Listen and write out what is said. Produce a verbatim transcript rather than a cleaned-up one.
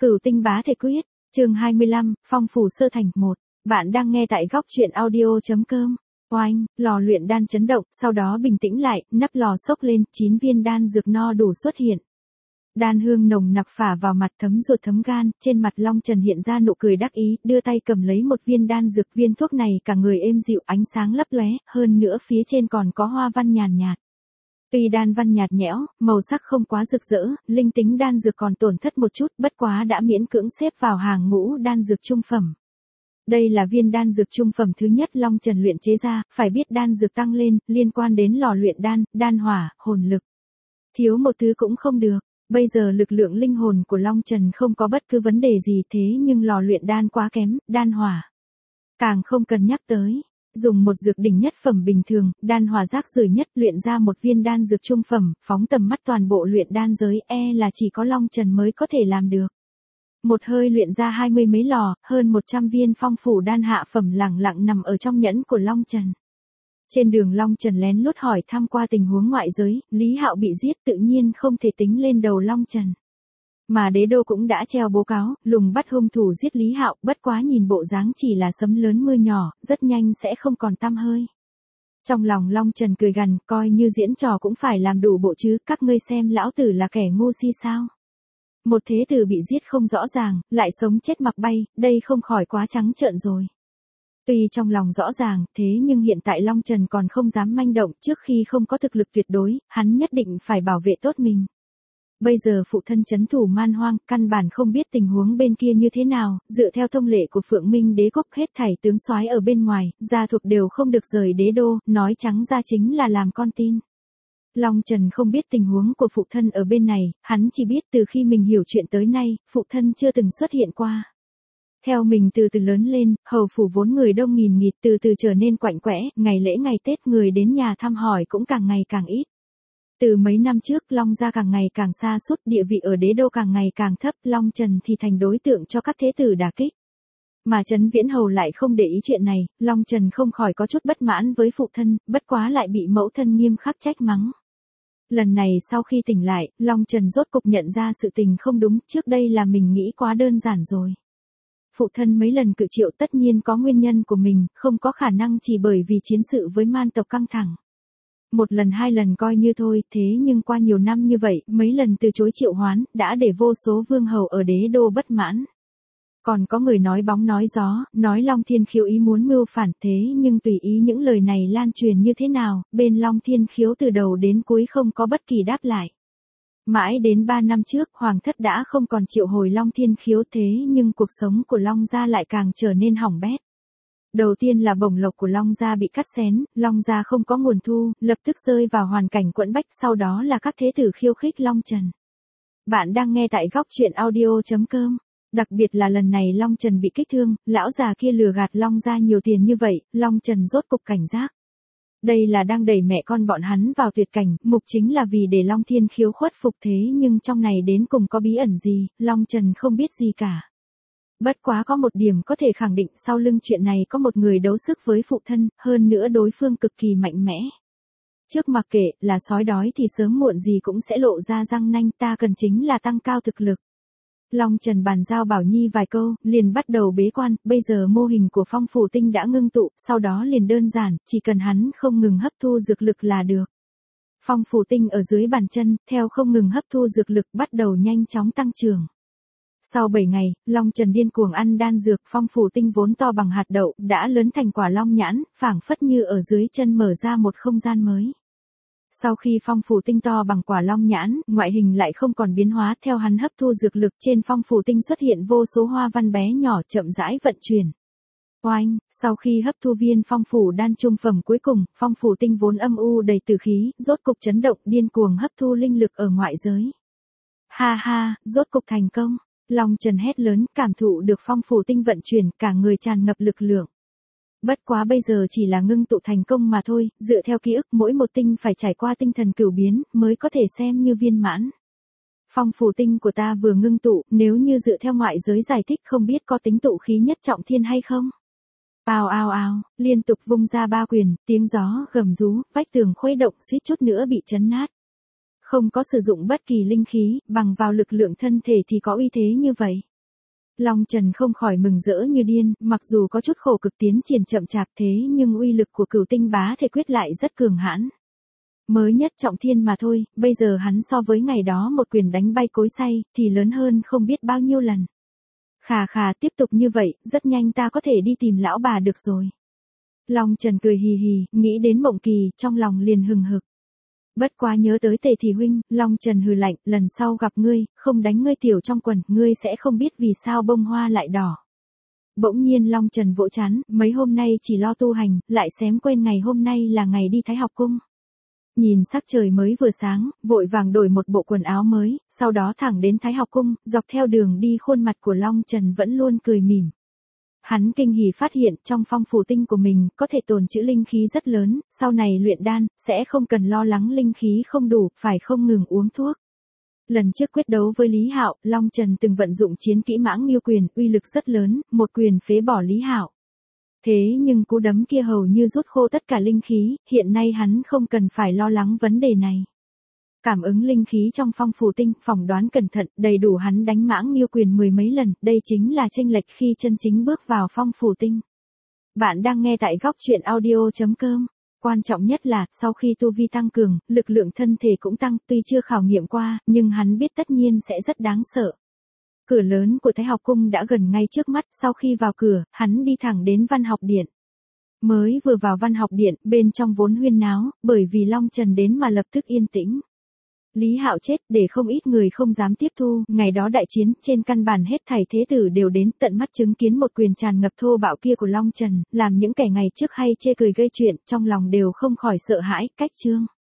Cửu tinh bá thể quyết, chương hai mươi lăm, phong phủ sơ thành một. Bạn đang nghe tại góc truyện audio.com. Oanh, lò luyện đan chấn động, sau đó bình tĩnh lại, nắp lò xốc lên, chín viên đan dược no đủ xuất hiện. Đan hương nồng nặc phả vào mặt thấm ruột thấm gan, trên mặt Long Trần hiện ra nụ cười đắc ý, đưa tay cầm lấy một viên đan dược, viên thuốc này cả người êm dịu, ánh sáng lấp lóe, hơn nữa phía trên còn có hoa văn nhàn nhạt. Tuy đan văn nhạt nhẽo, màu sắc không quá rực rỡ, linh tính đan dược còn tổn thất một chút, bất quá đã miễn cưỡng xếp vào hàng ngũ đan dược trung phẩm. Đây là viên đan dược trung phẩm thứ nhất Long Trần luyện chế ra, phải biết đan dược tăng lên, liên quan đến lò luyện đan, đan hỏa, hồn lực. Thiếu một thứ cũng không được. Bây giờ lực lượng linh hồn của Long Trần không có bất cứ vấn đề gì, thế nhưng lò luyện đan quá kém, đan hỏa càng không cần nhắc tới. Dùng một dược đỉnh nhất phẩm bình thường, đan hỏa rác rưởi nhất luyện ra một viên đan dược trung phẩm, phóng tầm mắt toàn bộ luyện đan giới, e là chỉ có Long Trần mới có thể làm được. Một hơi luyện ra hai mươi mấy lò, hơn một trăm viên phong phủ đan hạ phẩm lẳng lặng nằm ở trong nhẫn của Long Trần. Trên đường Long Trần lén lút hỏi thăm qua tình huống ngoại giới, Lý Hạo bị giết tự nhiên không thể tính lên đầu Long Trần. Mà đế đô cũng đã treo báo cáo, lùng bắt hung thủ giết Lý Hạo, bất quá nhìn bộ dáng chỉ là sấm lớn mưa nhỏ, rất nhanh sẽ không còn tăm hơi. Trong lòng Long Trần cười gằn, coi như diễn trò cũng phải làm đủ bộ chứ, các ngươi xem lão tử là kẻ ngu si sao. Một thế tử bị giết không rõ ràng, lại sống chết mặc bay, đây không khỏi quá trắng trợn rồi. Tuy trong lòng rõ ràng, thế nhưng hiện tại Long Trần còn không dám manh động, trước khi không có thực lực tuyệt đối, hắn nhất định phải bảo vệ tốt mình. Bây giờ phụ thân trấn thủ man hoang, căn bản không biết tình huống bên kia như thế nào, dựa theo thông lệ của Phượng Minh đế quốc hết thảy tướng soái ở bên ngoài, gia thuộc đều không được rời đế đô, nói trắng ra chính là làm con tin. Long Trần không biết tình huống của phụ thân ở bên này, hắn chỉ biết từ khi mình hiểu chuyện tới nay, phụ thân chưa từng xuất hiện qua. Theo mình từ từ lớn lên, hầu phủ vốn người đông nghìn nghịt từ từ trở nên quạnh quẽ, ngày lễ ngày Tết người đến nhà thăm hỏi cũng càng ngày càng ít. Từ mấy năm trước Long gia càng ngày càng xa sút, địa vị ở đế đô càng ngày càng thấp, Long Trần thì thành đối tượng cho các thế tử đả kích. Mà Trấn Viễn Hầu lại không để ý chuyện này, Long Trần không khỏi có chút bất mãn với phụ thân, bất quá lại bị mẫu thân nghiêm khắc trách mắng. Lần này sau khi tỉnh lại, Long Trần rốt cục nhận ra sự tình không đúng, trước đây là mình nghĩ quá đơn giản rồi. Phụ thân mấy lần cự triệu tất nhiên có nguyên nhân của mình, không có khả năng chỉ bởi vì chiến sự với man tộc căng thẳng. Một lần hai lần coi như thôi, thế nhưng qua nhiều năm như vậy, mấy lần từ chối triệu hoán, đã để vô số vương hầu ở đế đô bất mãn. Còn có người nói bóng nói gió, nói Long Thiên Khiếu ý muốn mưu phản, thế nhưng tùy ý những lời này lan truyền như thế nào, bên Long Thiên Khiếu từ đầu đến cuối không có bất kỳ đáp lại. Mãi đến ba năm trước, Hoàng thất đã không còn triệu hồi Long Thiên Khiếu, thế nhưng cuộc sống của Long gia lại càng trở nên hỏng bét. Đầu tiên là bổng lộc của Long gia bị cắt xén, Long gia không có nguồn thu, lập tức rơi vào hoàn cảnh quẫn bách, sau đó là các thế tử khiêu khích Long Trần. Bạn đang nghe tại góc truyện audio.com. Đặc biệt là lần này Long Trần bị kích thương, lão già kia lừa gạt Long gia nhiều tiền như vậy, Long Trần rốt cục cảnh giác. Đây là đang đẩy mẹ con bọn hắn vào tuyệt cảnh, mục chính là vì để Long Thiên Khiếu khuất phục, thế nhưng trong này đến cùng có bí ẩn gì, Long Trần không biết gì cả. Bất quá có một điểm có thể khẳng định, sau lưng chuyện này có một người đấu sức với phụ thân, hơn nữa đối phương cực kỳ mạnh mẽ. Trước mặc kệ là sói đói thì sớm muộn gì cũng sẽ lộ ra răng nanh, ta cần chính là tăng cao thực lực. Long Trần bàn giao Bảo Nhi vài câu, liền bắt đầu bế quan, bây giờ mô hình của phong phủ tinh đã ngưng tụ, sau đó liền đơn giản, chỉ cần hắn không ngừng hấp thu dược lực là được. Phong phủ tinh ở dưới bàn chân, theo không ngừng hấp thu dược lực bắt đầu nhanh chóng tăng trưởng. Sau bảy ngày, Long Trần điên cuồng ăn đan dược, phong phủ tinh vốn to bằng hạt đậu, đã lớn thành quả long nhãn, phảng phất như ở dưới chân mở ra một không gian mới. Sau khi phong phủ tinh to bằng quả long nhãn, ngoại hình lại không còn biến hóa, theo hắn hấp thu dược lực trên phong phủ tinh xuất hiện vô số hoa văn bé nhỏ chậm rãi vận chuyển. Oanh, sau khi hấp thu viên phong phủ đan trung phẩm cuối cùng, phong phủ tinh vốn âm u đầy tử khí, rốt cục chấn động điên cuồng hấp thu linh lực ở ngoại giới. Ha ha, rốt cục thành công. Long Trần hét lớn, cảm thụ được phong phủ tinh vận chuyển, cả người tràn ngập lực lượng. Bất quá bây giờ chỉ là ngưng tụ thành công mà thôi, dựa theo ký ức mỗi một tinh phải trải qua tinh thần cửu biến, mới có thể xem như viên mãn. Phong phủ tinh của ta vừa ngưng tụ, nếu như dựa theo ngoại giới giải thích không biết có tính tụ khí nhất trọng thiên hay không? Ào ào ào, liên tục vung ra ba quyền, tiếng gió, gầm rú, vách tường khuấy động suýt chút nữa bị chấn nát. Không có sử dụng bất kỳ linh khí, bằng vào lực lượng thân thể thì có uy thế như vậy. Long Trần không khỏi mừng rỡ như điên, mặc dù có chút khổ cực tiến triển chậm chạp thế nhưng uy lực của Cửu Tinh Bá Thể Quyết lại rất cường hãn. Mới nhất trọng thiên mà thôi, bây giờ hắn so với ngày đó một quyền đánh bay cối xay, thì lớn hơn không biết bao nhiêu lần. Khà khà, tiếp tục như vậy, rất nhanh ta có thể đi tìm lão bà được rồi. Long Trần cười hì hì, nghĩ đến Mộng Kỳ, trong lòng liền hừng hực. Bất quá nhớ tới Tề Thị huynh, Long Trần hừ lạnh, lần sau gặp ngươi, không đánh ngươi tiểu trong quần, ngươi sẽ không biết vì sao bông hoa lại đỏ. Bỗng nhiên Long Trần vỗ chán, mấy hôm nay chỉ lo tu hành, lại xém quên ngày hôm nay là ngày đi Thái Học Cung. Nhìn sắc trời mới vừa sáng, vội vàng đổi một bộ quần áo mới, sau đó thẳng đến Thái Học Cung, dọc theo đường đi khuôn mặt của Long Trần vẫn luôn cười mỉm. Hắn kinh hỉ phát hiện trong phong phủ tinh của mình có thể tồn trữ linh khí rất lớn, sau này luyện đan, sẽ không cần lo lắng linh khí không đủ, phải không ngừng uống thuốc. Lần trước quyết đấu với Lý Hạo, Long Trần từng vận dụng chiến kỹ Mãng Nghiêu quyền, uy lực rất lớn, một quyền phế bỏ Lý Hạo. Thế nhưng cú đấm kia hầu như rút khô tất cả linh khí, hiện nay hắn không cần phải lo lắng vấn đề này. Cảm ứng linh khí trong phong phủ tinh, phỏng đoán cẩn thận, đầy đủ hắn đánh Mãng Nghiêu quyền mười mấy lần, đây chính là chênh lệch khi chân chính bước vào phong phủ tinh. Bạn đang nghe tại góc truyện audio chấm com. Quan trọng nhất là, sau khi tu vi tăng cường, lực lượng thân thể cũng tăng, tuy chưa khảo nghiệm qua, nhưng hắn biết tất nhiên sẽ rất đáng sợ. Cửa lớn của Thái Học Cung đã gần ngay trước mắt, sau khi vào cửa, hắn đi thẳng đến Văn Học Điện. Mới vừa vào Văn Học Điện, bên trong vốn huyên náo, bởi vì Long Trần đến mà lập tức yên tĩnh. Lý Hạo chết, để không ít người không dám tiếp thu, ngày đó đại chiến, trên căn bản hết thảy thế tử đều đến tận mắt chứng kiến một quyền tràn ngập thô bạo kia của Long Trần, làm những kẻ ngày trước hay chê cười gây chuyện, trong lòng đều không khỏi sợ hãi, cách trương.